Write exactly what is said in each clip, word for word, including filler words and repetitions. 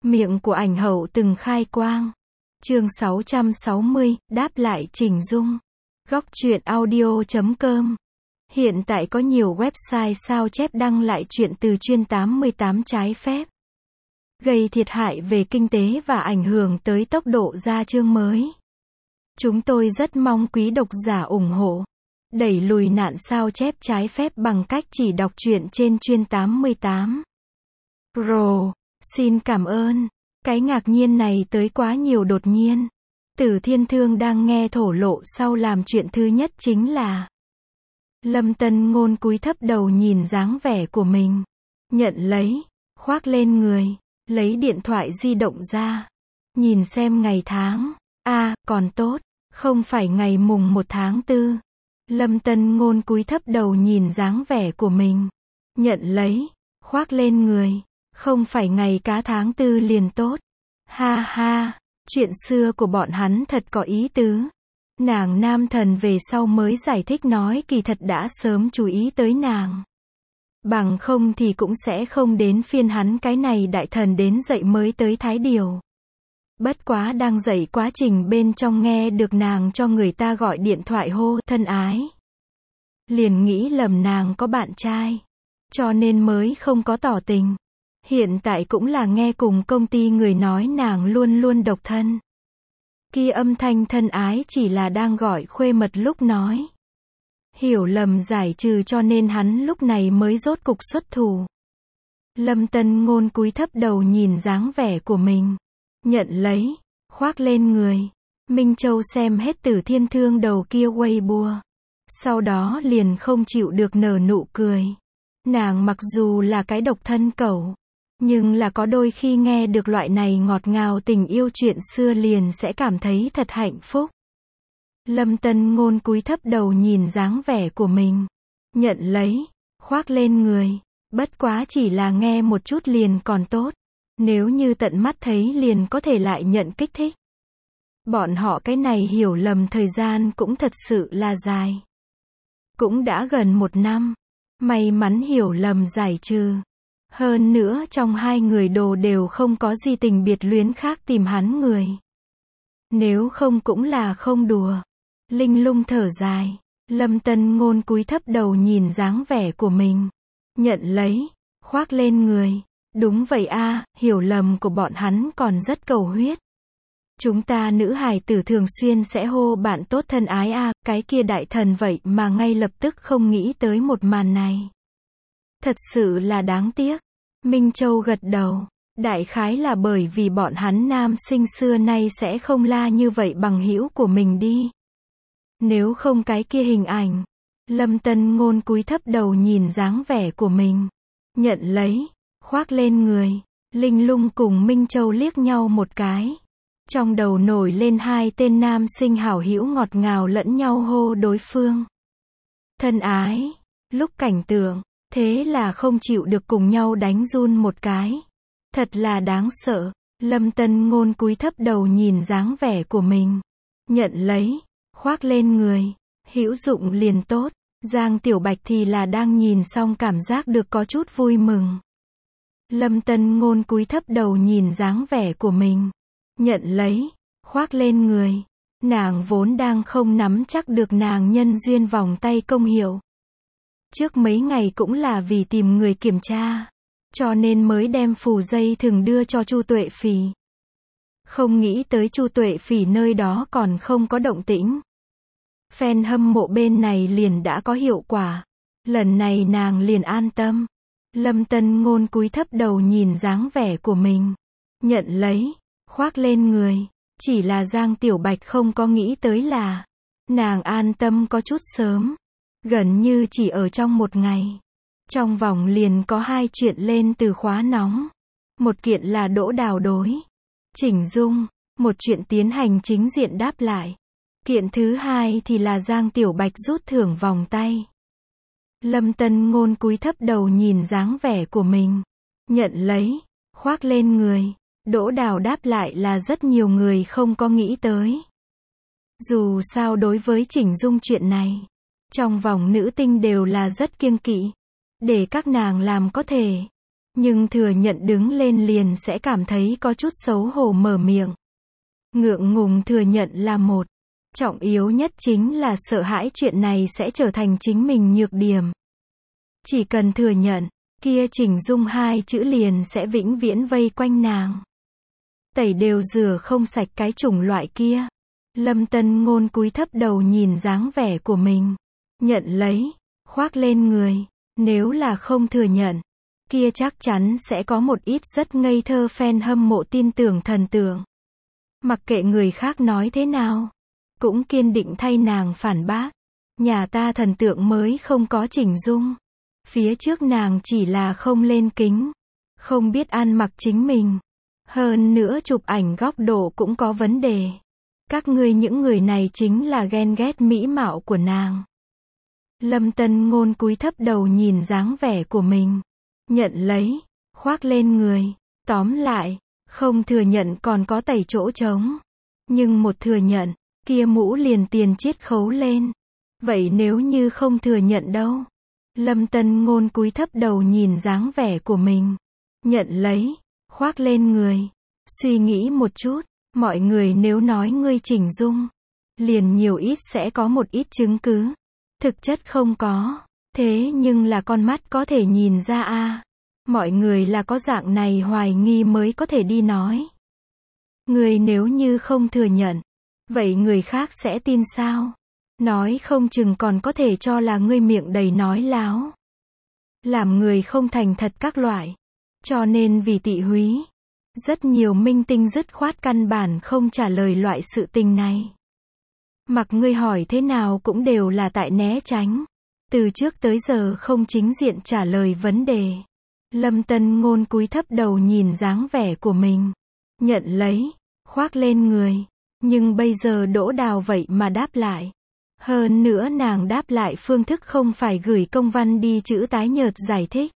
Miệng của ảnh hậu từng khai quang. Chương sáu trăm sáu mươi, đáp lại Chỉnh Dung. Góc truyện audio chấm com. Hiện tại có nhiều website sao chép đăng lại truyện từ chuyên tám mươi tám trái phép, gây thiệt hại về kinh tế và ảnh hưởng tới tốc độ ra chương mới. Chúng tôi rất mong quý độc giả ủng hộ, đẩy lùi nạn sao chép trái phép bằng cách chỉ đọc truyện trên chuyên tám mươi tám. Pro, xin cảm ơn. Cái ngạc nhiên này tới quá nhiều đột nhiên. Tử Thiên Thương đang nghe thổ lộ sau làm chuyện thứ nhất chính là Lâm Tân Ngôn cúi thấp đầu nhìn dáng vẻ của mình, nhận lấy, khoác lên người, lấy điện thoại di động ra, nhìn xem ngày tháng. A, à, còn tốt, không phải ngày mùng một tháng tư. Lâm Tân Ngôn cúi thấp đầu nhìn dáng vẻ của mình, nhận lấy, khoác lên người, không phải ngày cá tháng tư liền tốt. Ha ha, chuyện xưa của bọn hắn thật có ý tứ. Nàng nam thần về sau mới giải thích nói kỳ thật đã sớm chú ý tới nàng. Bằng không thì cũng sẽ không đến phiên hắn cái này đại thần đến dậy mới tới thái điều. Bất quá đang dậy quá trình bên trong nghe được nàng cho người ta gọi điện thoại hô thân ái. Liền nghĩ lầm nàng có bạn trai, cho nên mới không có tỏ tình. Hiện tại cũng là nghe cùng công ty người nói nàng luôn luôn độc thân. Kia âm thanh thân ái chỉ là đang gọi khuê mật lúc nói. Hiểu lầm giải trừ cho nên hắn lúc này mới rốt cục xuất thủ. Lâm Tân Ngôn cúi thấp đầu nhìn dáng vẻ của mình, nhận lấy, khoác lên người. Minh Châu xem hết Tử Thiên Thương đầu kia Weibo, sau đó liền không chịu được nở nụ cười. Nàng mặc dù là cái độc thân cẩu, nhưng là có đôi khi nghe được loại này ngọt ngào tình yêu chuyện xưa liền sẽ cảm thấy thật hạnh phúc. Lâm Tân Ngôn cúi thấp đầu nhìn dáng vẻ của mình, nhận lấy, khoác lên người. Bất quá chỉ là nghe một chút liền còn tốt, nếu như tận mắt thấy liền có thể lại nhận kích thích. Bọn họ cái này hiểu lầm thời gian cũng thật sự là dài. Cũng đã gần một năm, may mắn hiểu lầm giải trừ. Hơn nữa trong hai người đồ đều không có gì tình biệt luyến khác tìm hắn người. Nếu không cũng là không đùa. Linh lung thở dài. Lâm Tân Ngôn cúi thấp đầu nhìn dáng vẻ của mình, nhận lấy, khoác lên người. Đúng vậy a, à, hiểu lầm của bọn hắn còn rất cầu huyết. Chúng ta nữ hài tử thường xuyên sẽ hô bạn tốt thân ái a, à, cái kia đại thần vậy mà ngay lập tức không nghĩ tới một màn này. Thật sự là đáng tiếc. Minh Châu gật đầu. Đại khái là bởi vì bọn hắn nam sinh xưa nay sẽ không la như vậy bằng hữu của mình đi. Nếu không cái kia hình ảnh. Lâm Tân Ngôn cúi thấp đầu nhìn dáng vẻ của mình, nhận lấy, khoác lên người. Linh lung cùng Minh Châu liếc nhau một cái. Trong đầu nổi lên hai tên nam sinh hảo hữu ngọt ngào lẫn nhau hô đối phương thân ái. Lúc cảnh tượng, thế là không chịu được cùng nhau đánh run một cái. Thật là đáng sợ. Lâm Tân Ngôn cúi thấp đầu nhìn dáng vẻ của mình, nhận lấy, khoác lên người. Hữu dụng liền tốt. Giang Tiểu Bạch thì là đang nhìn xong cảm giác được có chút vui mừng. Lâm Tân Ngôn cúi thấp đầu nhìn dáng vẻ của mình, nhận lấy, khoác lên người. Nàng vốn đang không nắm chắc được nàng nhân duyên vòng tay công hiệu. Trước mấy ngày cũng là vì tìm người kiểm tra, cho nên mới đem phù dây thừng đưa cho Chu Tuệ Phỉ. Không nghĩ tới Chu Tuệ Phỉ nơi đó còn không có động tĩnh. Fan hâm mộ bên này liền đã có hiệu quả. Lần này nàng liền an tâm. Lâm Tân Ngôn cúi thấp đầu nhìn dáng vẻ của mình, nhận lấy, khoác lên người. Chỉ là Giang Tiểu Bạch không có nghĩ tới là nàng an tâm có chút sớm. Gần như chỉ ở trong một ngày, trong vòng liền có hai chuyện lên từ khóa nóng. Một kiện là Đỗ Đào đối Chỉnh Dung, một chuyện tiến hành chính diện đáp lại. Kiện thứ hai thì là Giang Tiểu Bạch rút thưởng vòng tay. Lâm Tân Ngôn cúi thấp đầu nhìn dáng vẻ của mình, nhận lấy, khoác lên người. Đỗ Đào đáp lại là rất nhiều người không có nghĩ tới. Dù sao đối với Chỉnh Dung chuyện này, trong vòng nữ tinh đều là rất kiêng kỵ. Để các nàng làm có thể, Nhưng thừa nhận đứng lên liền sẽ cảm thấy có chút xấu hổ mở miệng. Ngượng ngùng thừa nhận là một. Trọng yếu nhất chính là sợ hãi chuyện này sẽ trở thành chính mình nhược điểm. Chỉ cần thừa nhận, kia chỉnh dung hai chữ liền sẽ vĩnh viễn vây quanh nàng. Tẩy đều rửa không sạch cái chủng loại kia. Lâm Tân Ngôn cúi thấp đầu nhìn dáng vẻ của mình. Nhận lấy, khoác lên người. Nếu là không thừa nhận, kia chắc chắn sẽ có một ít rất ngây thơ fan hâm mộ tin tưởng thần tượng. Mặc kệ người khác nói thế nào, cũng kiên định thay nàng phản bác. Nhà ta thần tượng mới không có chỉnh dung. Phía trước nàng chỉ là không lên kính, không biết ăn mặc chính mình. Hơn nữa chụp ảnh góc độ cũng có vấn đề. Các ngươi những người này chính là ghen ghét mỹ mạo của nàng. Lâm Tân Ngôn cúi thấp đầu nhìn dáng vẻ của mình. Nhận lấy, khoác lên người. Tóm lại, không thừa nhận còn có tẩy chỗ trống. Nhưng một thừa nhận, kia mũ liền tiền chiết khấu lên. Vậy nếu như không thừa nhận đâu? Lâm Tân Ngôn cúi thấp đầu nhìn dáng vẻ của mình. Nhận lấy, khoác lên người. Suy nghĩ một chút, mọi người nếu nói ngươi chỉnh dung, liền nhiều ít sẽ có một ít chứng cứ. Thực chất không có, thế nhưng là con mắt có thể nhìn ra a. À. Mọi người là có dạng này hoài nghi mới có thể đi nói. Người nếu như không thừa nhận, vậy người khác sẽ tin sao? Nói không chừng còn có thể cho là ngươi miệng đầy nói láo. Làm người không thành thật các loại. Cho nên vì tị húy, rất nhiều minh tinh dứt khoát căn bản không trả lời loại sự tình này. Mặc ngươi hỏi thế nào cũng đều là tại né tránh. Từ trước tới giờ không chính diện trả lời vấn đề. Lâm Tân Ngôn cúi thấp đầu nhìn dáng vẻ của mình. Nhận lấy, khoác lên người. Nhưng bây giờ Đỗ Đào vậy mà đáp lại. Hơn nữa nàng đáp lại phương thức không phải gửi công văn đi chữ tái nhợt giải thích,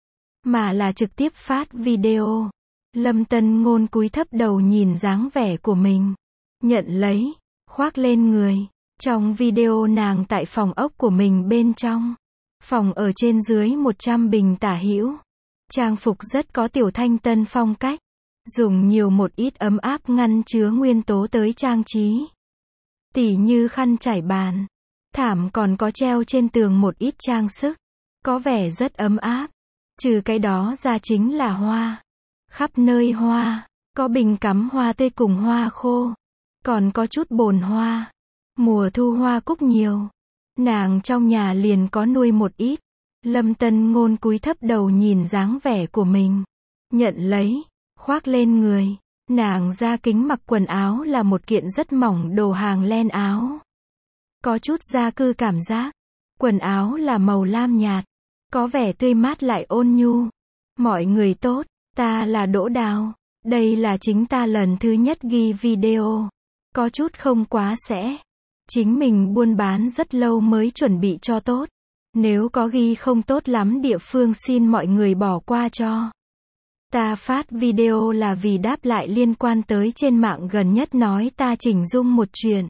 mà là trực tiếp phát video. Lâm Tân Ngôn cúi thấp đầu nhìn dáng vẻ của mình. Nhận lấy, khoác lên người. Trong video nàng tại phòng ốc của mình bên trong. Phòng ở trên dưới một trăm bình tả hữu. Trang phục rất có tiểu thanh tân phong cách. Dùng nhiều một ít ấm áp ngăn chứa nguyên tố tới trang trí. Tỉ như khăn trải bàn. Thảm còn có treo trên tường một ít trang sức. Có vẻ rất ấm áp. Trừ cái đó ra chính là hoa. Khắp nơi hoa. Có bình cắm hoa tươi cùng hoa khô. Còn có chút bồn hoa. Mùa thu hoa cúc nhiều. Nàng trong nhà liền có nuôi một ít. Lâm Tân Ngôn cúi thấp đầu nhìn dáng vẻ của mình. Nhận lấy, khoác lên người. Nàng ra kính mặc quần áo là một kiện rất mỏng đồ hàng len áo. Có chút gia cư cảm giác. Quần áo là màu lam nhạt. Có vẻ tươi mát lại ôn nhu. Mọi người tốt, ta là Đỗ Đào. Đây là chính ta lần thứ nhất ghi video. Có chút không quá sẽ. Chính mình buôn bán rất lâu mới chuẩn bị cho tốt. Nếu có ghi không tốt lắm địa phương xin mọi người bỏ qua cho. Ta phát video là vì đáp lại liên quan tới trên mạng gần nhất nói ta chỉnh dung một chuyện.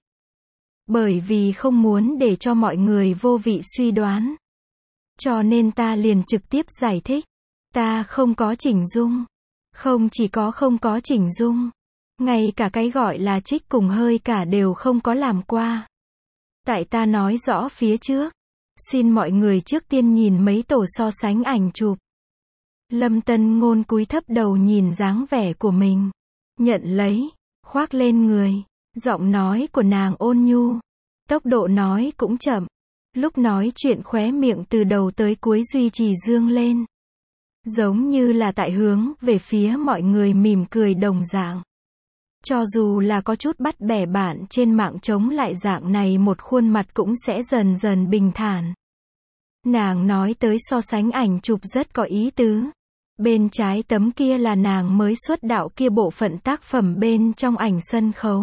Bởi vì không muốn để cho mọi người vô vị suy đoán. Cho nên ta liền trực tiếp giải thích. Ta không có chỉnh dung. Không chỉ có không có chỉnh dung. Ngay cả cái gọi là trích cùng hơi cả đều không có làm qua. Tại ta nói rõ phía trước. Xin mọi người trước tiên nhìn mấy tổ so sánh ảnh chụp. Lâm Tân Ngôn cúi thấp đầu nhìn dáng vẻ của mình. Nhận lấy, khoác lên người. Giọng nói của nàng ôn nhu. Tốc độ nói cũng chậm. Lúc nói chuyện khóe miệng từ đầu tới cuối duy trì dương lên. Giống như là tại hướng về phía mọi người mỉm cười đồng dạng. Cho dù là có chút bắt bẻ bạn trên mạng chống lại dạng này một khuôn mặt cũng sẽ dần dần bình thản. Nàng nói tới so sánh ảnh chụp rất có ý tứ. Bên trái tấm kia là nàng mới xuất đạo kia bộ phận tác phẩm bên trong ảnh sân khấu.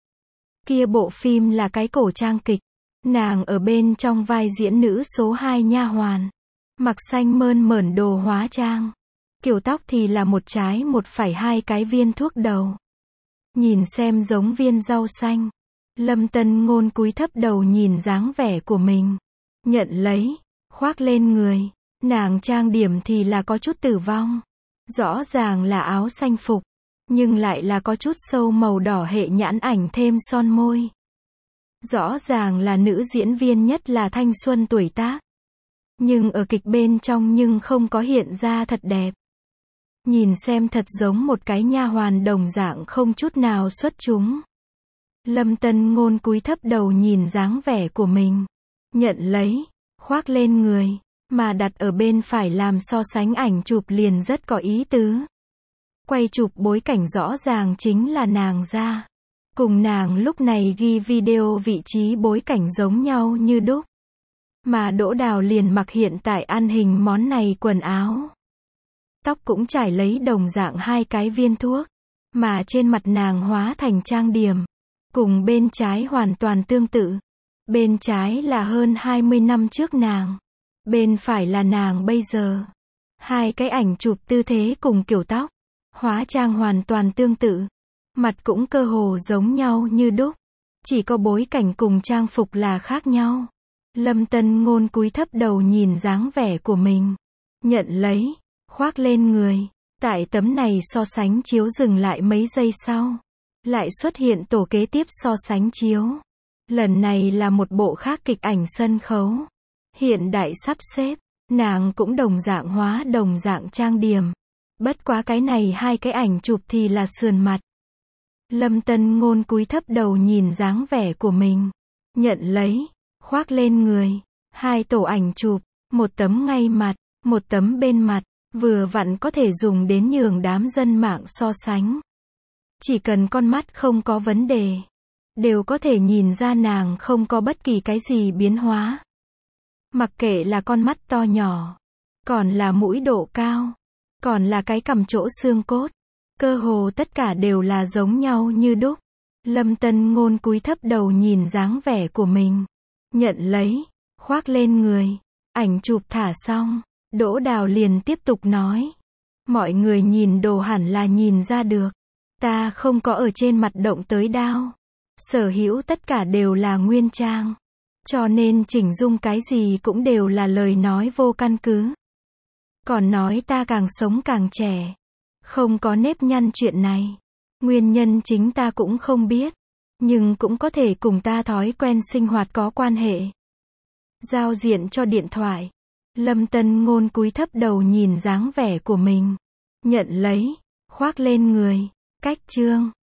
Kia bộ phim là cái cổ trang kịch. Nàng ở bên trong vai diễn nữ số hai nha hoàn. Mặc xanh mơn mởn đồ hóa trang. Kiểu tóc thì là một trái một phải hai cái viên thuốc đầu. Nhìn xem giống viên rau xanh. Lâm Tân Ngôn cúi thấp đầu nhìn dáng vẻ của mình. Nhận lấy, khoác lên người. Nàng trang điểm thì là có chút tử vong. Rõ ràng là áo xanh phục, nhưng lại là có chút sâu màu đỏ hệ nhãn ảnh thêm son môi. Rõ ràng là nữ diễn viên nhất là thanh xuân tuổi tác. Nhưng ở kịch bên trong nhưng không có hiện ra thật đẹp. Nhìn xem thật giống một cái nha hoàn đồng dạng không chút nào xuất chúng. Lâm Tân Ngôn cúi thấp đầu nhìn dáng vẻ của mình. Nhận lấy, khoác lên người, mà đặt ở bên phải làm so sánh ảnh chụp liền rất có ý tứ. Quay chụp bối cảnh rõ ràng chính là nàng ra. Cùng nàng lúc này ghi video vị trí bối cảnh giống nhau như đúc. Mà Đỗ Đào liền mặc hiện tại ăn hình món này quần áo. Tóc cũng trải lấy đồng dạng hai cái viên thuốc. Mà trên mặt nàng hóa thành trang điểm. Cùng bên trái hoàn toàn tương tự. Bên trái là hơn hai mươi năm trước nàng. Bên phải là nàng bây giờ. Hai cái ảnh chụp tư thế cùng kiểu tóc. Hóa trang hoàn toàn tương tự. Mặt cũng cơ hồ giống nhau như đúc. Chỉ có bối cảnh cùng trang phục là khác nhau. Lâm Tân Ngôn cúi thấp đầu nhìn dáng vẻ của mình. Nhận lấy, khoác lên người. Tại tấm này so sánh chiếu dừng lại mấy giây sau. Lại xuất hiện tổ kế tiếp so sánh chiếu. Lần này là một bộ khác kịch ảnh sân khấu. Hiện đại sắp xếp. Nàng cũng đồng dạng hóa đồng dạng trang điểm. Bất quá cái này hai cái ảnh chụp thì là sườn mặt. Lâm Tân Ngôn cúi thấp đầu nhìn dáng vẻ của mình. Nhận lấy, khoác lên người. Hai tổ ảnh chụp, một tấm ngay mặt, một tấm bên mặt, vừa vặn có thể dùng đến nhường đám dân mạng so sánh. Chỉ cần con mắt không có vấn đề, đều có thể nhìn ra nàng không có bất kỳ cái gì biến hóa. Mặc kệ là con mắt to nhỏ, còn là mũi độ cao, còn là cái cằm chỗ xương cốt, cơ hồ tất cả đều là giống nhau như đúc. Lâm Tân Ngôn cúi thấp đầu nhìn dáng vẻ của mình. Nhận lấy, khoác lên người. Ảnh chụp thả xong, Đỗ Đào liền tiếp tục nói. Mọi người nhìn đồ hẳn là nhìn ra được. Ta không có ở trên mặt động tới đao. Sở hữu tất cả đều là nguyên trang. Cho nên chỉnh dung cái gì cũng đều là lời nói vô căn cứ. Còn nói ta càng sống càng trẻ. Không có nếp nhăn chuyện này. Nguyên nhân chính ta cũng không biết. Nhưng cũng có thể cùng ta thói quen sinh hoạt có quan hệ. Giao diện cho điện thoại. Lâm Tân Ngôn cúi thấp đầu nhìn dáng vẻ của mình. Nhận lấy, khoác lên người. Cách chương.